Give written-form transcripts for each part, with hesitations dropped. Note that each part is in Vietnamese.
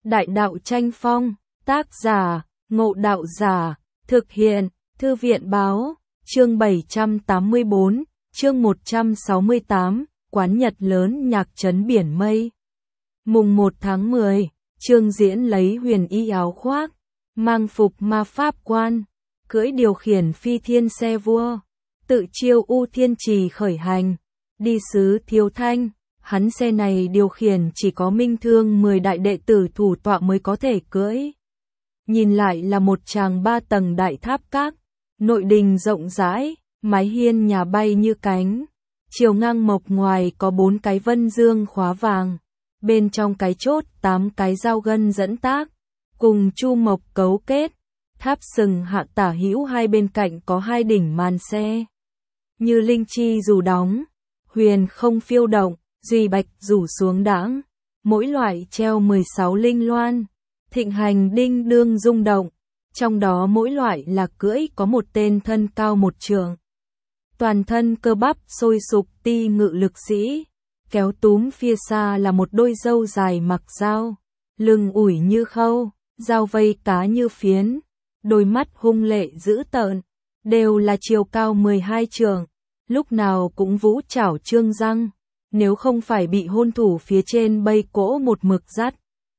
Đại đạo tranh phong, tác giả, Ngộ Đạo Giả, thực hiện, Thư viện báo, chương 784, chương 168, quán nhật lớn nhạc trấn biển mây. Mùng 1 tháng 10, Trương Diễn lấy huyền y áo khoác, mang phục ma pháp quan, cưỡi điều khiển phi thiên xe vua, tự chiêu U Thiên Trì khởi hành, đi xứ Thiếu Thanh. Hắn xe này điều khiển chỉ có minh thương 10 đại đệ tử thủ tọa mới có thể cưỡi. Nhìn lại là một tràng 3 tầng đại tháp các, nội đình rộng rãi, mái hiên nhà bay như cánh. Chiều ngang mộc ngoài có 4 cái vân dương khóa vàng, bên trong cái chốt 8 cái dao gân dẫn tác, cùng chu mộc cấu kết. Tháp sừng hạ tả hữu hai bên cạnh có 2 đỉnh màn xe. Như linh chi dù đóng, huyền không phiêu động. Duy bạch rủ xuống đãng, mỗi loại treo 16 linh loan, thịnh hành đinh đương rung động, trong đó mỗi loại là cưỡi có một tên thân cao 1 trượng. Toàn thân cơ bắp sôi sục ti ngự lực sĩ, kéo túm phía xa là một đôi râu dài mặc dao, lưng ủi như khâu, dao vây cá như phiến, đôi mắt hung lệ dữ tợn, đều là chiều cao 12 trượng, lúc nào cũng vũ chảo trương răng. Nếu không phải bị hôn thủ phía trên bay cỗ một mực dắt,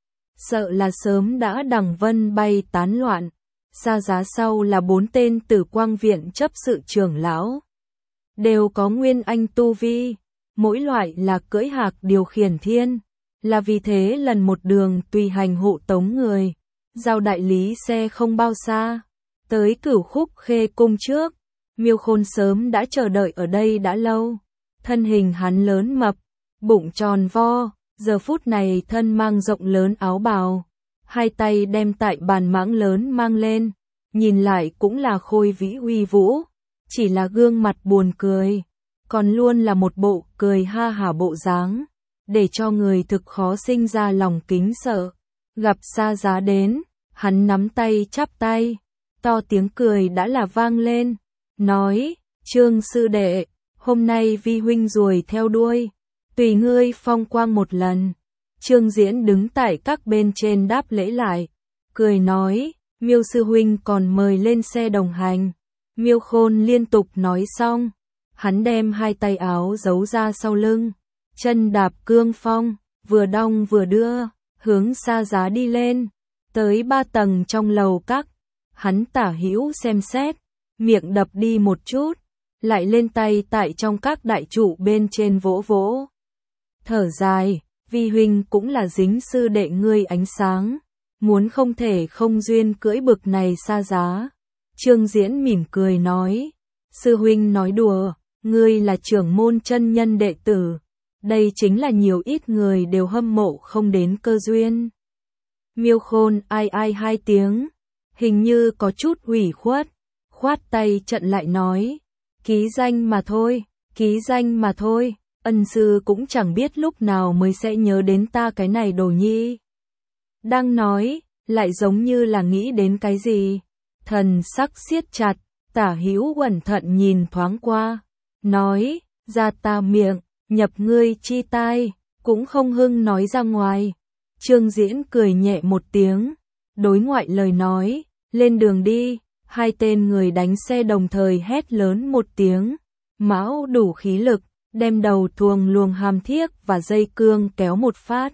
sợ là sớm đã đằng vân bay tán loạn. Xa giá sau là 4 tên Tử Quang Viện chấp sự trưởng lão, đều có nguyên anh tu vi, mỗi loại là cưỡi hạc điều khiển thiên, là vì thế lần một đường tùy hành hộ tống người, giao đại lý xe không bao xa, tới Cửu Khúc Khê cung trước. Miêu Khôn sớm đã chờ đợi ở đây đã lâu. Thân hình hắn lớn mập, bụng tròn vo, giờ phút này thân mang rộng lớn áo bào, hai tay đem tại bàn mãng lớn mang lên, nhìn lại cũng là khôi vĩ uy vũ, chỉ là gương mặt buồn cười, còn luôn là một bộ cười ha hả bộ dáng, để cho người thực khó sinh ra lòng kính sợ. Gặp Sa Giá đến, hắn nắm tay chắp tay, to tiếng cười đã là vang lên, nói: "Trương sư đệ, hôm nay vi huynh ruồi theo đuôi, tùy ngươi phong quang một lần." Trương Diễn đứng tại các bên trên đáp lễ lại, cười nói: "Miêu sư huynh còn mời lên xe đồng hành." Miêu Khôn liên tục nói xong, hắn đem 2 tay áo giấu ra sau lưng, chân đạp cương phong, vừa đong vừa đưa, hướng Sa Giá đi lên, tới 3 tầng trong lầu các. Hắn tả hữu xem xét, miệng đập đi một chút, lại lên tay tại trong các đại trụ bên trên vỗ vỗ. Thở dài, vi huynh cũng là dính sư đệ ngươi ánh sáng, muốn không thể không duyên cưỡi bực này Sa Giá. Trương Diễn mỉm cười nói: "Sư huynh nói đùa, ngươi là trưởng môn chân nhân đệ tử, đây chính là nhiều ít người đều hâm mộ không đến cơ duyên." Miêu Khôn ai ai 2 tiếng, hình như có chút ủy khuất, khoát tay trận lại nói: "Ký danh mà thôi, ký danh mà thôi, ân sư cũng chẳng biết lúc nào mới sẽ nhớ đến ta cái này đồ nhi." Đang nói, lại giống như là nghĩ đến cái gì, thần sắc siết chặt, tả hữu cẩn thận nhìn thoáng qua, nói: "Ra ta miệng, nhập ngươi chi tai, cũng không hưng nói ra ngoài." Trương Diễn cười nhẹ một tiếng, đối ngoại lời nói: "Lên đường đi." 2 tên người đánh xe đồng thời hét lớn một tiếng, mão đủ khí lực, đem đầu thuồng luồng hàm thiếc và dây cương kéo một phát.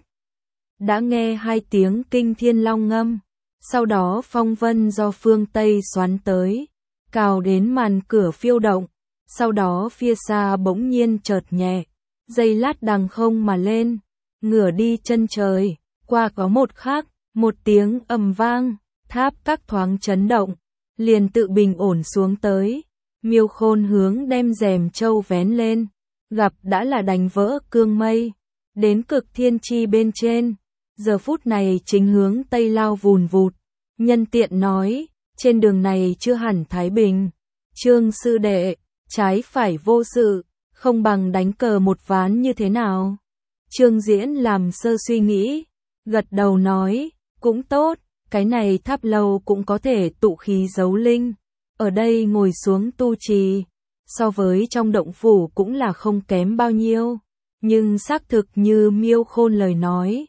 Đã nghe 2 tiếng kinh thiên long ngâm, sau đó phong vân do phương Tây xoắn tới, cào đến màn cửa phiêu động, sau đó phía xa bỗng nhiên chợt nhẹ, dây lát đằng không mà lên, ngửa đi chân trời, qua có một khắc, một tiếng ầm vang, tháp các thoáng chấn động, liền tự bình ổn xuống tới. Miêu Khôn hướng đem rèm châu vén lên, gặp đã là đánh vỡ cương mây, đến cực thiên chi bên trên, giờ phút này chính hướng tây lao vùn vụt. Nhân tiện nói: "Trên đường này chưa hẳn thái bình, Trương sư đệ, trái phải vô sự, không bằng đánh cờ một ván như thế nào?" Trương Diễn làm sơ suy nghĩ, gật đầu nói: "Cũng tốt, cái này tháp lâu cũng có thể tụ khí giấu linh, ở đây ngồi xuống tu trì, so với trong động phủ cũng là không kém bao nhiêu." Nhưng xác thực như Miêu Khôn lời nói,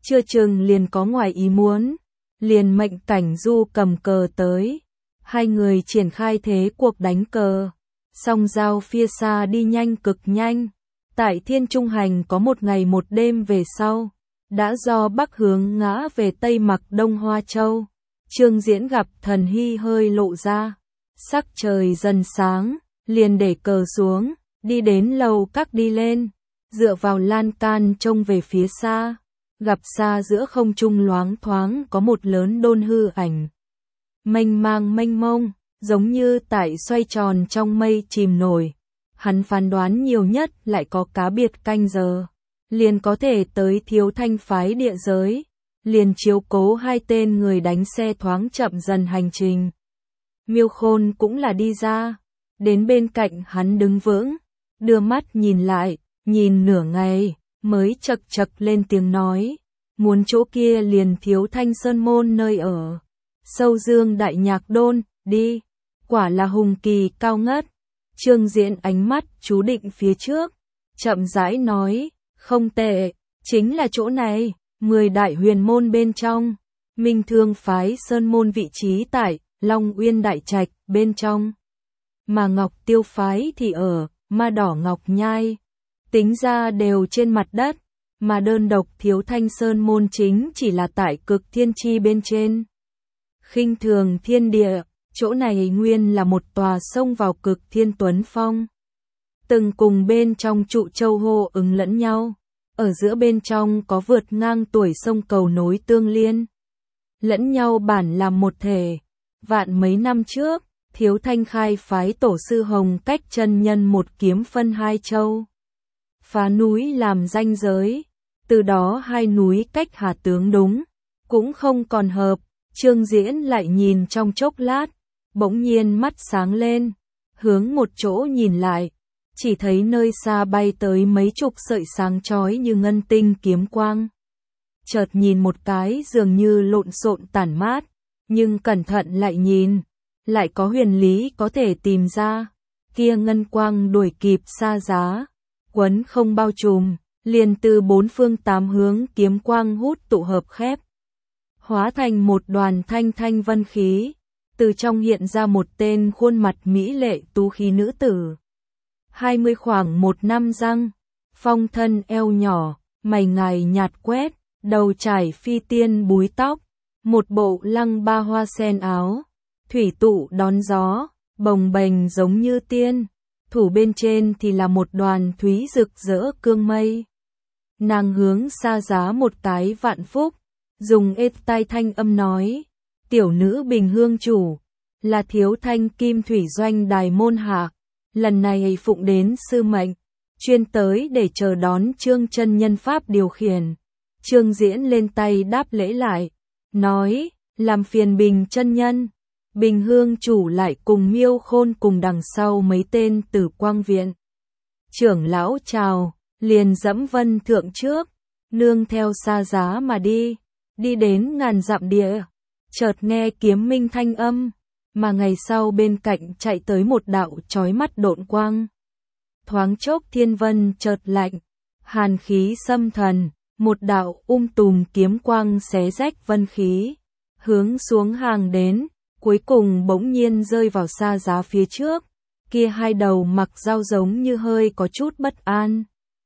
chưa chừng liền có ngoài ý muốn, liền mệnh Cảnh Du cầm cờ tới. Hai người triển khai thế cuộc đánh cờ, song giao phía xa đi nhanh cực nhanh. Tại Thiên Trung Hành có một ngày một đêm về sau, đã do Bắc hướng ngã về Tây mặc Đông Hoa Châu. Trương Diễn gặp thần hy hơi lộ ra, sắc trời dần sáng, liền để cờ xuống, đi đến lầu các đi lên, dựa vào lan can trông về phía xa, gặp xa giữa không trung loáng thoáng có một lớn đôn hư ảnh. Mênh mang mênh mông, giống như tại xoay tròn trong mây chìm nổi. Hắn phán đoán nhiều nhất lại có cá biệt canh giờ, liền có thể tới Thiếu Thanh phái địa giới, liền chiếu cố hai tên người đánh xe thoáng chậm dần hành trình. Miêu Khôn cũng là đi ra, đến bên cạnh hắn đứng vững, đưa mắt nhìn lại, nhìn nửa ngày, mới chậc chậc lên tiếng nói, muốn chỗ kia liền Thiếu Thanh Sơn môn nơi ở, Sâu Dương Đại Nhạc Đôn, đi, quả là hùng kỳ cao ngất. Trương Diễn ánh mắt chú định phía trước, chậm rãi nói, không tệ, chính là chỗ này, 10 đại huyền môn bên trong, Minh Thương phái sơn môn vị trí tại Long Uyên Đại Trạch bên trong, mà Ngọc Tiêu phái thì ở Ma Đỏ Ngọc Nhai, tính ra đều trên mặt đất, mà đơn độc Thiếu Thanh Sơn môn chính chỉ là tại Cực Thiên Chi bên trên. Khinh thường thiên địa, chỗ này nguyên là một tòa sông vào Cực Thiên Tuấn Phong. Từng cùng bên trong trụ châu hô ứng lẫn nhau, ở giữa bên trong có vượt ngang tuổi sông cầu nối tương liên. Lẫn nhau bản làm một thể. Vạn mấy năm trước, Thiếu Thanh khai phái tổ sư Hồng Cách chân nhân một kiếm phân hai châu. Phá núi làm ranh giới, từ đó hai núi cách hà tướng đúng, cũng không còn hợp. Trương Diễn lại nhìn trong chốc lát, bỗng nhiên mắt sáng lên, hướng một chỗ nhìn lại, chỉ thấy nơi xa bay tới mấy chục sợi sáng chói như ngân tinh kiếm quang. Chợt nhìn một cái dường như lộn xộn tản mát, nhưng cẩn thận lại nhìn, lại có huyền lý có thể tìm ra. Kia ngân quang đuổi kịp xa giá, quấn không bao trùm, liền từ bốn phương tám hướng kiếm quang hút tụ hợp khép, hóa thành một đoàn thanh thanh vân khí, từ trong hiện ra một tên khuôn mặt mỹ lệ tú khí nữ tử. 20 khoảng một năm răng, phong thân eo nhỏ, mày ngài nhạt quét, đầu trải phi tiên búi tóc, một bộ lăng ba hoa sen áo, thủy tụ đón gió, bồng bềnh giống như tiên, thủ bên trên thì là một đoàn thúy rực rỡ cương mây. Nàng hướng xa giá một cái vạn phúc, dùng êm tai thanh âm nói, tiểu nữ Bình Hương chủ, là Thiếu Thanh Kim Thủy Doanh Đài môn hạ, lần này phụng đến sư mệnh, chuyên tới để chờ đón Trương chân nhân pháp điều khiển. Trương Diễn lên tay đáp lễ lại, nói, làm phiền Bình chân nhân. Bình Hương chủ lại cùng Miêu Khôn cùng đằng sau mấy tên Tử Quang viện trưởng lão chào, liền dẫm vân thượng trước, nương theo xa giá mà đi, đi đến ngàn dặm địa, chợt nghe kiếm minh thanh âm, mà ngày sau bên cạnh chạy tới một đạo chói mắt độn quang. Thoáng chốc thiên vân chợt lạnh, hàn khí xâm thần, một đạo tùm kiếm quang xé rách vân khí, hướng xuống hàng đến, cuối cùng bỗng nhiên rơi vào xa giá phía trước, kia hai đầu mặc dao giống như hơi có chút bất an.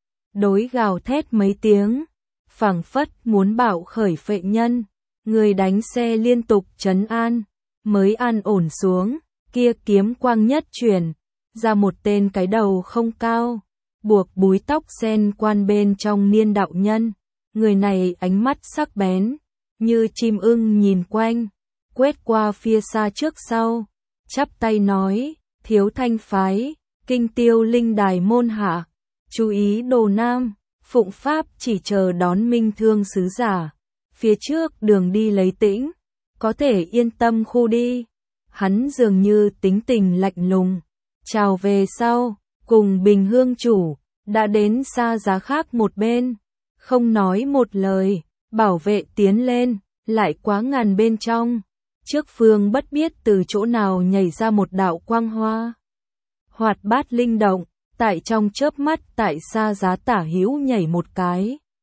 Đối gào thét mấy tiếng, phảng phất muốn bạo khởi phệ nhân, người đánh xe liên tục trấn an, mới an ổn xuống, kia kiếm quang nhất chuyển, ra một tên cái đầu không cao, buộc búi tóc sen quan bên trong niên đạo nhân, người này ánh mắt sắc bén, như chim ưng nhìn quanh, quét qua phía xa trước sau, chắp tay nói, Thiếu Thanh phái, Kinh Tiêu Linh Đài môn hạ, chú ý Đồ Nam, phụng pháp chỉ chờ đón Minh Thương sứ giả, phía trước đường đi lấy tĩnh, có thể yên tâm khu đi. Hắn dường như tính tình lạnh lùng, chào về sau, cùng Bình Hương chủ, đã đến xa giá khác một bên, không nói một lời, bảo vệ tiến lên, lại quá ngàn bên trong. Trước phương bất biết từ chỗ nào nhảy ra một đạo quang hoa, hoạt bát linh động, tại trong chớp mắt tại xa giá tả hữu nhảy một cái.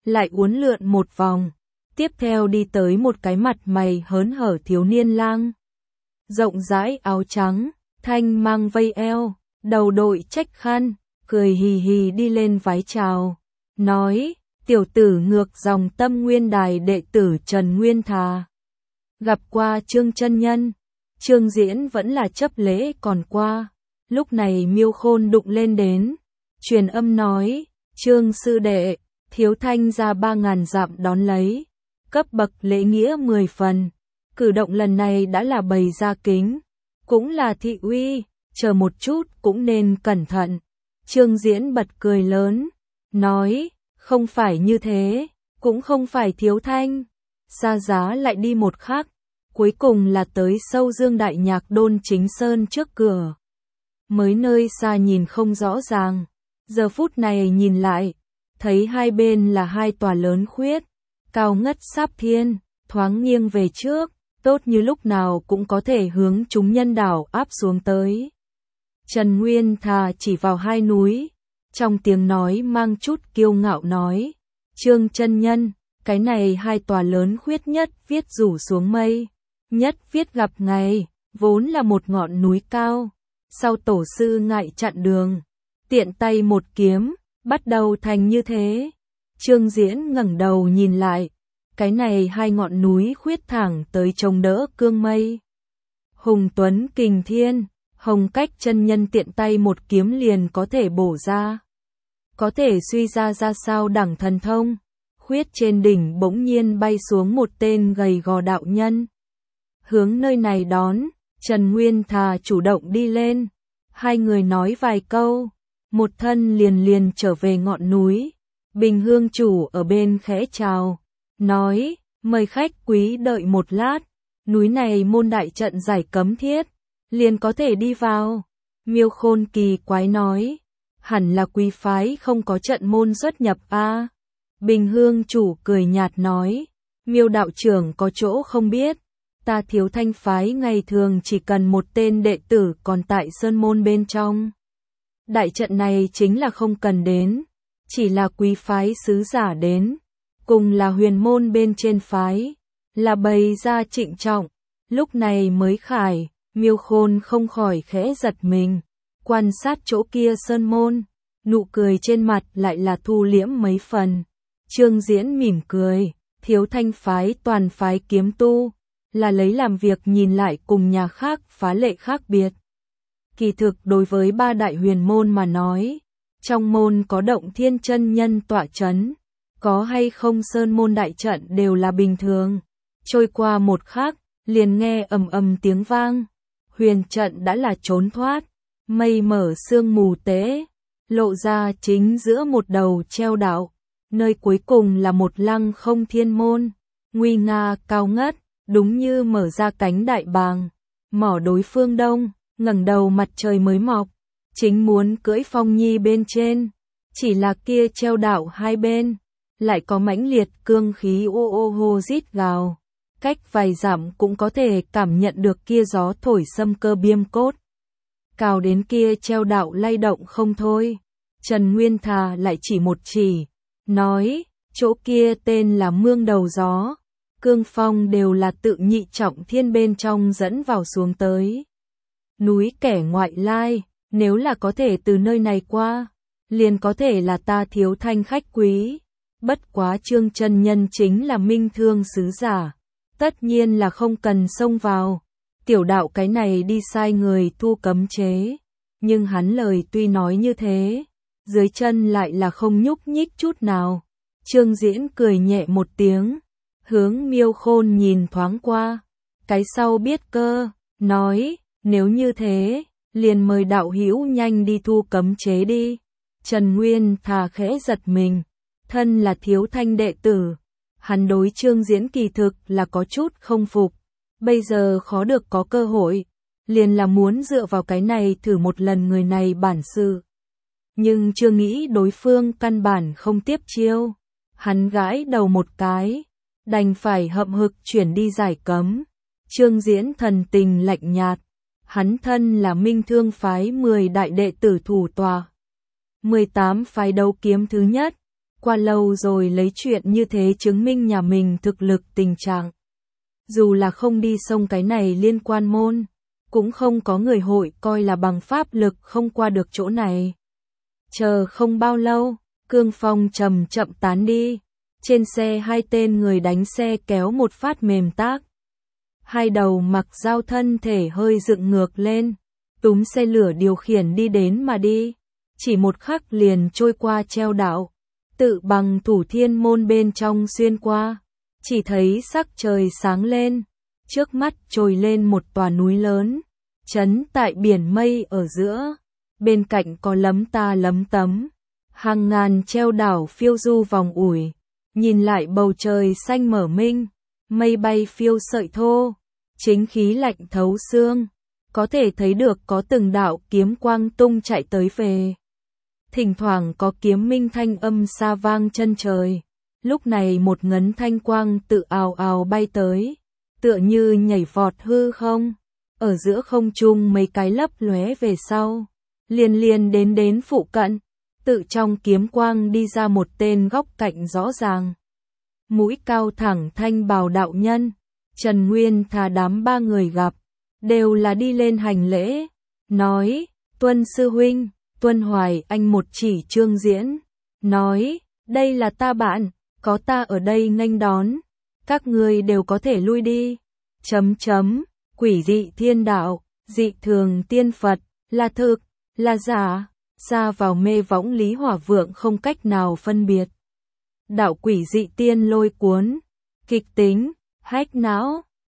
lại uốn lượn một vòng. Tiếp theo đi tới một cái mặt mày hớn hở thiếu niên lang. Rộng rãi áo trắng, thanh mang vây eo, đầu đội trách khăn, cười hì hì đi lên vái chào. Nói, tiểu tử ngược dòng Tâm Nguyên Đài đệ tử Trần Nguyên Thà. Gặp qua Trương chân nhân. Trương Diễn vẫn là chấp lễ còn qua. Lúc này Miêu Khôn đụng lên đến. Truyền âm nói, Trương sư đệ, Thiếu Thanh ra 3.000 dặm đón lấy. Cấp bậc lễ nghĩa 10 phần. Cử động lần này đã là bày ra kính. Cũng là thị uy, chờ một chút cũng nên cẩn thận. Trương Diễn bật cười lớn. Nói, không phải như thế, cũng không phải Thiếu Thanh. Xa giá lại đi một khắc. Cuối cùng là tới sâu Dương Đại Nhạc Đôn Chính Sơn trước cửa. Mới nơi xa nhìn không rõ ràng. Giờ phút này nhìn lại, thấy hai bên là hai tòa lớn khuyết, cao ngất sáp thiên, thoáng nghiêng về trước, tốt như lúc nào cũng có thể hướng chúng nhân đảo áp xuống tới. Trần Nguyên Thà chỉ vào hai núi, trong tiếng nói mang chút kiêu ngạo nói, Trương chân nhân, cái này hai tòa lớn khuyết nhất viết rủ xuống mây, nhất viết gặp ngày, vốn là một ngọn núi cao, sau tổ sư ngại chặn đường, tiện tay một kiếm, bắt đầu thành như thế. Trương Diễn ngẩng đầu nhìn lại, cái này hai ngọn núi khuyết thẳng tới chống đỡ cương mây. Hùng Tuấn Kình Thiên, Hồng Cách chân nhân tiện tay một kiếm liền có thể bổ ra. Có thể suy ra sao đẳng thần thông. Khuyết trên đỉnh bỗng nhiên bay xuống một tên gầy gò đạo nhân. Hướng nơi này đón, Trần Nguyên Thà chủ động đi lên. Hai người nói vài câu, một thân liền trở về ngọn núi. Bình Hương chủ ở bên khẽ chào, nói, mời khách quý đợi một lát, núi này môn đại trận giải cấm thiết, liền có thể đi vào. Miêu Khôn kỳ quái nói, hẳn là quý phái không có trận môn xuất nhập a. Bình Hương chủ cười nhạt nói, Miêu đạo trưởng có chỗ không biết, ta Thiếu Thanh phái ngày thường chỉ cần một tên đệ tử còn tại sơn môn bên trong. Đại trận này chính là không cần đến, chỉ là quý phái sứ giả đến, cùng là huyền môn bên trên phái, là bày ra trịnh trọng, lúc này mới khải. Miêu Khôn không khỏi khẽ giật mình, quan sát chỗ kia sơn môn, nụ cười trên mặt lại là thu liễm mấy phần. Trương Diễn mỉm cười, Thiếu Thanh phái toàn phái kiếm tu, là lấy làm việc nhìn lại cùng nhà khác phá lệ khác biệt. Kỳ thực đối với ba đại huyền môn mà nói, trong môn có Động Thiên chân nhân tọa chấn, có hay không sơn môn đại trận đều là bình thường. Trôi qua một khắc, liền nghe ầm ầm tiếng vang. Huyền trận đã là trốn thoát, mây mở sương mù tế, lộ ra chính giữa một đầu treo đạo, nơi cuối cùng là một lăng không thiên môn, nguy nga cao ngất, đúng như mở ra cánh đại bàng, mỏ đối phương đông, ngẩng đầu mặt trời mới mọc, chính muốn cưỡi phong nhi bên trên, chỉ là kia treo đạo hai bên, lại có mãnh liệt cương khí ô ô hô rít gào. Cách vài dặm cũng có thể cảm nhận được kia gió thổi xâm cơ biêm cốt. Cao đến kia treo đạo lay động không thôi. Trần Nguyên Thà lại chỉ một chỉ, nói, chỗ kia tên là Mương Đầu Gió. Cương phong đều là tự nhị trọng thiên bên trong dẫn vào xuống tới. Núi kẻ ngoại lai, nếu là có thể từ nơi này qua, liền có thể là ta Thiếu Thanh khách quý. Bất quá Trương chân nhân chính là minh thương sứ giả. Tất nhiên là không cần xông vào, tiểu đạo cái này đi sai người thu cấm chế, nhưng hắn lời tuy nói như thế, dưới chân lại là không nhúc nhích chút nào. Trương Diễn cười nhẹ một tiếng, hướng Miêu Khôn nhìn thoáng qua, cái sau biết cơ, nói, nếu như thế, liền mời đạo hữu nhanh đi thu cấm chế đi. Trần Nguyên Thà khẽ giật mình, thân là Thiếu Thanh đệ tử. Hắn đối Trương Diễn kỳ thực là có chút không phục, bây giờ khó được có cơ hội, liền là muốn dựa vào cái này thử một lần người này bản sự. Nhưng chưa nghĩ đối phương căn bản không tiếp chiêu, hắn gãi đầu một cái, đành phải hậm hực chuyển đi giải cấm. Trương Diễn thần tình lạnh nhạt, hắn thân là Minh Thương phái 10 đại đệ tử thủ tọa, 18 phái đấu kiếm thứ nhất. qua lâu rồi lấy chuyện như thế chứng minh nhà mình thực lực tình trạng. Dù là không đi sông cái này liên quan môn, cũng không có người hội coi là bằng pháp lực không qua được chỗ này. Chờ không bao lâu, cương phong chậm chậm tán đi. Trên xe hai tên người đánh xe kéo một phát mềm tác. Hai đầu mặc dao thân thể hơi dựng ngược lên, túm xe lửa điều khiển đi đến mà đi. Chỉ một khắc liền trôi qua treo đạo, tự bằng thủ thiên môn bên trong xuyên qua. Chỉ thấy sắc trời sáng lên, trước mắt trồi lên một tòa núi lớn, trấn tại biển mây ở giữa. Bên cạnh có lấm ta lấm tấm, hàng ngàn treo đảo phiêu du vòng ủi. Nhìn lại bầu trời xanh mở minh, mây bay phiêu sợi thô, chính khí lạnh thấu xương, có thể thấy được có từng đạo kiếm quang tung chạy tới về. Thỉnh thoảng có kiếm minh thanh âm xa vang chân trời, lúc này một ngấn thanh quang tự ào ào bay tới, tựa như nhảy vọt hư không, ở giữa không trung mấy cái lấp lóe về sau, liền liền đến phụ cận. Tự trong kiếm quang đi ra một tên góc cạnh rõ ràng. Mũi cao thẳng thanh bào đạo nhân, Trần Nguyên thà đám ba người gặp, đều là đi lên hành lễ, nói, Tuân sư huynh, Tuân Hoài Anh một chỉ Trương Diễn, nói, đây là ta bạn, có ta ở đây nghênh đón, các ngươi đều có thể lui đi. Quỷ dị thiên đạo, dị thường tiên Phật, là thực, là giả. Ra vào mê võng Lý Hỏa Vượng không cách nào phân biệt. Đạo quỷ dị tiên lôi cuốn, kịch tính, hách não,